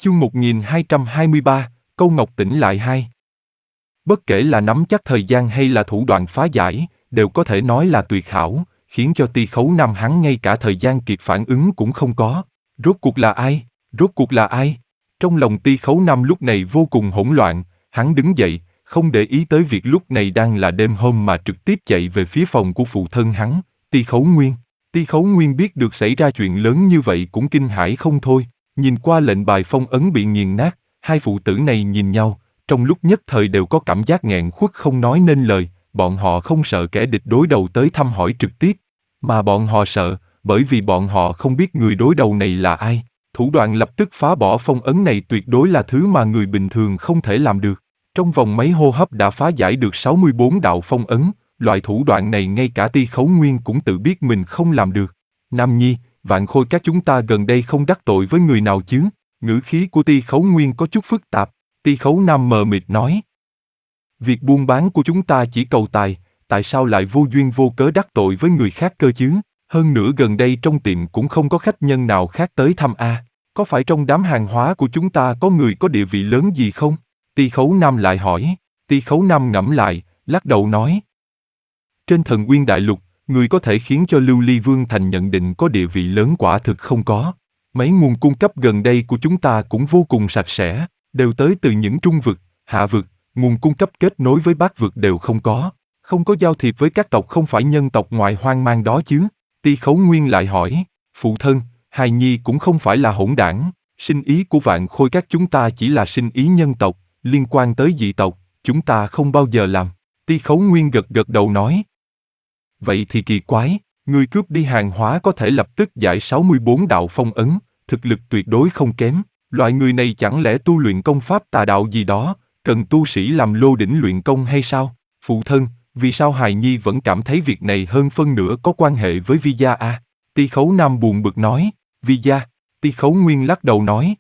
Chương 1223, Câu Ngọc tỉnh lại 2. Bất kể là nắm chắc thời gian hay là thủ đoạn phá giải, đều có thể nói là tuyệt hảo, khiến cho Ti Khấu Nam hắn ngay cả thời gian kịp phản ứng cũng không có. Rốt cuộc là ai? Rốt cuộc là ai? Trong lòng Ti Khấu Nam lúc này vô cùng hỗn loạn, hắn đứng dậy, không để ý tới việc lúc này đang là đêm hôm mà trực tiếp chạy về phía phòng của phụ thân hắn, Ti Khấu Nguyên. Ti Khấu Nguyên biết được xảy ra chuyện lớn như vậy cũng kinh hãi không thôi, nhìn qua lệnh bài phong ấn bị nghiền nát, hai phụ tử này nhìn nhau, trong lúc nhất thời đều có cảm giác nghẹn khuất không nói nên lời, bọn họ không sợ kẻ địch đối đầu tới thăm hỏi trực tiếp, mà bọn họ sợ, bởi vì bọn họ không biết người đối đầu này là ai. Thủ đoạn lập tức phá bỏ phong ấn này tuyệt đối là thứ mà người bình thường không thể làm được. Trong vòng mấy hô hấp đã phá giải được 64 đạo phong ấn, loại thủ đoạn này ngay cả Ti Khấu Nguyên cũng tự biết mình không làm được. Nam Nhi, Vạn Khôi các chúng ta gần đây không đắc tội với người nào chứ? Ngữ khí của Ti Khấu Nguyên có chút phức tạp. Ti Khấu Nam mờ mịt nói. Việc buôn bán của chúng ta chỉ cầu tài, tại sao lại vô duyên vô cớ đắc tội với người khác cơ chứ? Hơn nữa gần đây trong tiệm cũng không có khách nhân nào khác tới thăm a. Có phải trong đám hàng hóa của chúng ta có người có địa vị lớn gì không? Ti Khấu Nam lại hỏi. Ti Khấu Nam ngẫm lại, lắc đầu nói. Trên Thần Uyên Đại Lục, người có thể khiến cho Lưu Ly Vương Thành nhận định có địa vị lớn quả thực không có. Mấy nguồn cung cấp gần đây của chúng ta cũng vô cùng sạch sẽ, đều tới từ những trung vực, hạ vực, nguồn cung cấp kết nối với bát vực đều không có. Không có giao thiệp với các tộc không phải nhân tộc ngoại hoang mang đó chứ? Ti Khấu Nguyên lại hỏi, phụ thân, hài nhi cũng không phải là hỗn đảng, sinh ý của Vạn Khôi các chúng ta chỉ là sinh ý nhân tộc, liên quan tới dị tộc, chúng ta không bao giờ làm. Ti Khấu Nguyên gật gật đầu nói. Vậy thì kỳ quái, người cướp đi hàng hóa có thể lập tức giải 64 đạo phong ấn, thực lực tuyệt đối không kém, loại người này chẳng lẽ tu luyện công pháp tà đạo gì đó, cần tu sĩ làm lô đỉnh luyện công hay sao? Phụ thân, vì sao hài nhi vẫn cảm thấy việc này hơn phân nửa có quan hệ với Vi Gia à? Ti Khấu Nam buồn bực nói, Vi Gia. Ti Khấu Nguyên lắc đầu nói.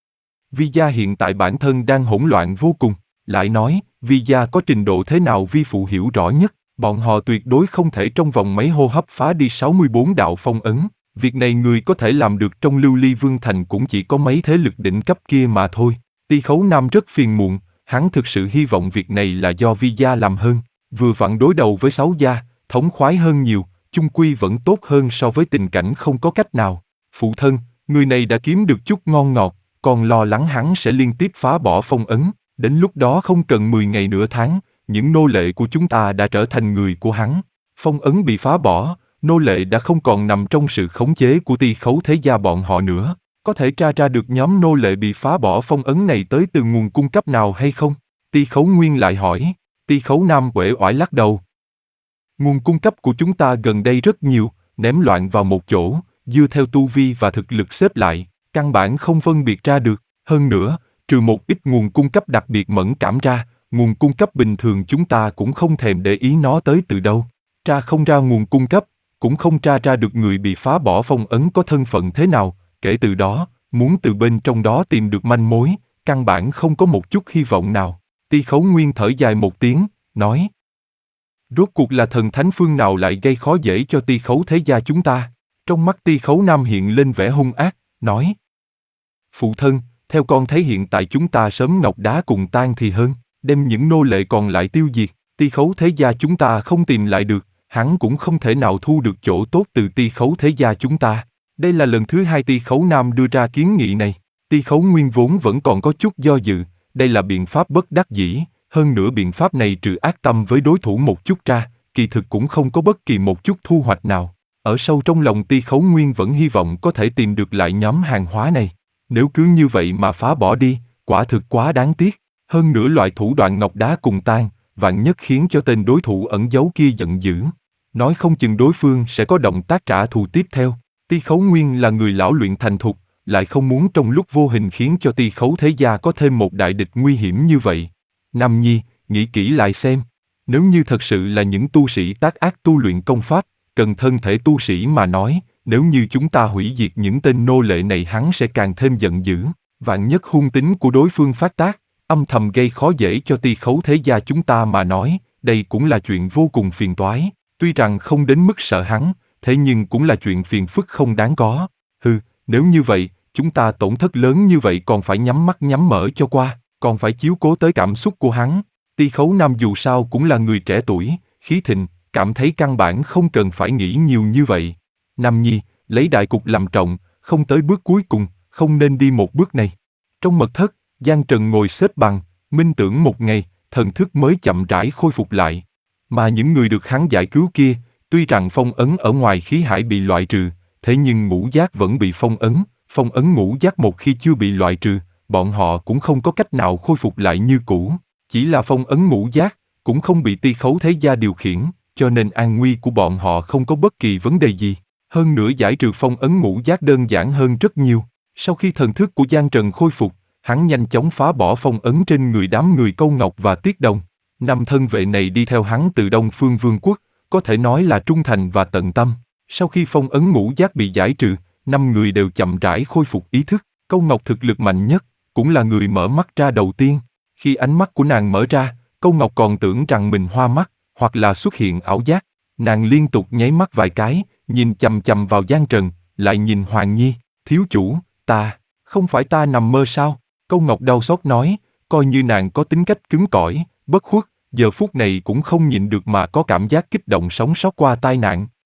Vi Gia hiện tại bản thân đang hỗn loạn vô cùng, lại nói, Vi Gia có trình độ thế nào vi phụ hiểu rõ nhất, bọn họ tuyệt đối không thể trong vòng mấy hô hấp phá đi 64 đạo phong ấn, việc này người có thể làm được trong Lưu Ly Vương Thành cũng chỉ có mấy thế lực đỉnh cấp kia mà thôi. Ti Khấu Nam rất phiền muộn, hắn thực sự hy vọng việc này là do Vi Gia làm hơn, vừa vặn đối đầu với 6 gia, thống khoái hơn nhiều, chung quy vẫn tốt hơn so với tình cảnh không có cách nào. Phụ thân, người này đã kiếm được chút ngon ngọt, còn lo lắng hắn sẽ liên tiếp phá bỏ phong ấn, đến lúc đó không cần 10 ngày nửa tháng, những nô lệ của chúng ta đã trở thành người của hắn. Phong ấn bị phá bỏ, nô lệ đã không còn nằm trong sự khống chế của Ti Khấu thế gia bọn họ nữa. Có thể tra ra được nhóm nô lệ bị phá bỏ phong ấn này tới từ nguồn cung cấp nào hay không? Ti Khấu Nguyên lại hỏi. Ti Khấu Nam uể oải lắc đầu. Nguồn cung cấp của chúng ta gần đây rất nhiều, ném loạn vào một chỗ, dựa theo tu vi và thực lực xếp lại, căn bản không phân biệt ra được. Hơn nữa, trừ một ít nguồn cung cấp đặc biệt mẫn cảm ra, nguồn cung cấp bình thường chúng ta cũng không thèm để ý nó tới từ đâu. Tra không ra nguồn cung cấp, cũng không tra ra được người bị phá bỏ phong ấn có thân phận thế nào, kể từ đó, muốn từ bên trong đó tìm được manh mối, căn bản không có một chút hy vọng nào. Ti Khấu Nguyên thở dài một tiếng, nói. Rốt cuộc là thần thánh phương nào lại gây khó dễ cho Ti Khấu thế gia chúng ta? Trong mắt Ti Khấu Nam hiện lên vẻ hung ác, nói. Phụ thân, theo con thấy hiện tại chúng ta sớm ngọc đá cùng tan thì hơn, đem những nô lệ còn lại tiêu diệt, Ti Khấu thế gia chúng ta không tìm lại được, hắn cũng không thể nào thu được chỗ tốt từ Ti Khấu thế gia chúng ta. Đây là lần thứ 2 Ti Khấu Nam đưa ra kiến nghị này. Ti Khấu Nguyên vốn vẫn còn có chút do dự, đây là biện pháp bất đắc dĩ, hơn nữa biện pháp này trừ ác tâm với đối thủ một chút ra, kỳ thực cũng không có bất kỳ một chút thu hoạch nào. Ở sâu trong lòng Ti Khấu Nguyên vẫn hy vọng có thể tìm được lại nhóm hàng hóa này. Nếu cứ như vậy mà phá bỏ đi, quả thực quá đáng tiếc. Hơn nữa loại thủ đoạn ngọc đá cùng tan, vạn nhất khiến cho tên đối thủ ẩn giấu kia giận dữ. Nói không chừng đối phương sẽ có động tác trả thù tiếp theo. Ti Khấu Nguyên là người lão luyện thành thục, lại không muốn trong lúc vô hình khiến cho Ti Khấu thế gia có thêm một đại địch nguy hiểm như vậy. Nam Nhi, nghĩ kỹ lại xem. Nếu như thật sự là những tu sĩ tác ác tu luyện công pháp, cần thân thể tu sĩ mà nói, nếu như chúng ta hủy diệt những tên nô lệ này hắn sẽ càng thêm giận dữ. Vạn nhất hung tính của đối phương phát tác, âm thầm gây khó dễ cho Ti Khấu thế gia chúng ta mà nói, đây cũng là chuyện vô cùng phiền toái. Tuy rằng không đến mức sợ hắn, thế nhưng cũng là chuyện phiền phức không đáng có. Nếu như vậy, chúng ta tổn thất lớn như vậy còn phải nhắm mắt nhắm mở cho qua, còn phải chiếu cố tới cảm xúc của hắn. Ti Khấu Nam dù sao cũng là người trẻ tuổi, khí thịnh, cảm thấy căn bản không cần phải nghĩ nhiều như vậy. Nam Nhi, lấy đại cục làm trọng, không tới bước cuối cùng, không nên đi một bước này. Trong mật thất, Giang Trần ngồi xếp bằng, minh tưởng một ngày, thần thức mới chậm rãi khôi phục lại. Mà những người được hắn giải cứu kia, tuy rằng phong ấn ở ngoài khí hải bị loại trừ, thế nhưng ngũ giác vẫn bị phong ấn ngũ giác một khi chưa bị loại trừ, bọn họ cũng không có cách nào khôi phục lại như cũ. Chỉ là phong ấn ngũ giác, cũng không bị Ti Khấu Thế Gia điều khiển, cho nên an nguy của bọn họ không có bất kỳ vấn đề gì. Hơn nữa giải trừ phong ấn ngũ giác đơn giản hơn rất nhiều. Sau khi thần thức của Giang Trần khôi phục, hắn nhanh chóng phá bỏ phong ấn trên người đám người Câu Ngọc và Tiết Đồng. 5 thân vệ này đi theo hắn từ Đông Phương Vương quốc, có thể nói là trung thành và tận tâm. Sau khi phong ấn ngũ giác bị giải trừ, 5 người đều chậm rãi khôi phục ý thức. Câu Ngọc thực lực mạnh nhất, cũng là người mở mắt ra đầu tiên. Khi ánh mắt của nàng mở ra, Câu Ngọc còn tưởng rằng mình hoa mắt, hoặc là xuất hiện ảo giác. Nàng liên tục nháy mắt vài cái, nhìn chằm chằm vào Giang Trần, lại nhìn Hoàng Nhi. Thiếu chủ, không phải ta nằm mơ sao? Câu Ngọc đau xót nói, coi như nàng có tính cách cứng cỏi, bất khuất, giờ phút này cũng không nhịn được mà có cảm giác kích động sống sót qua tai nạn.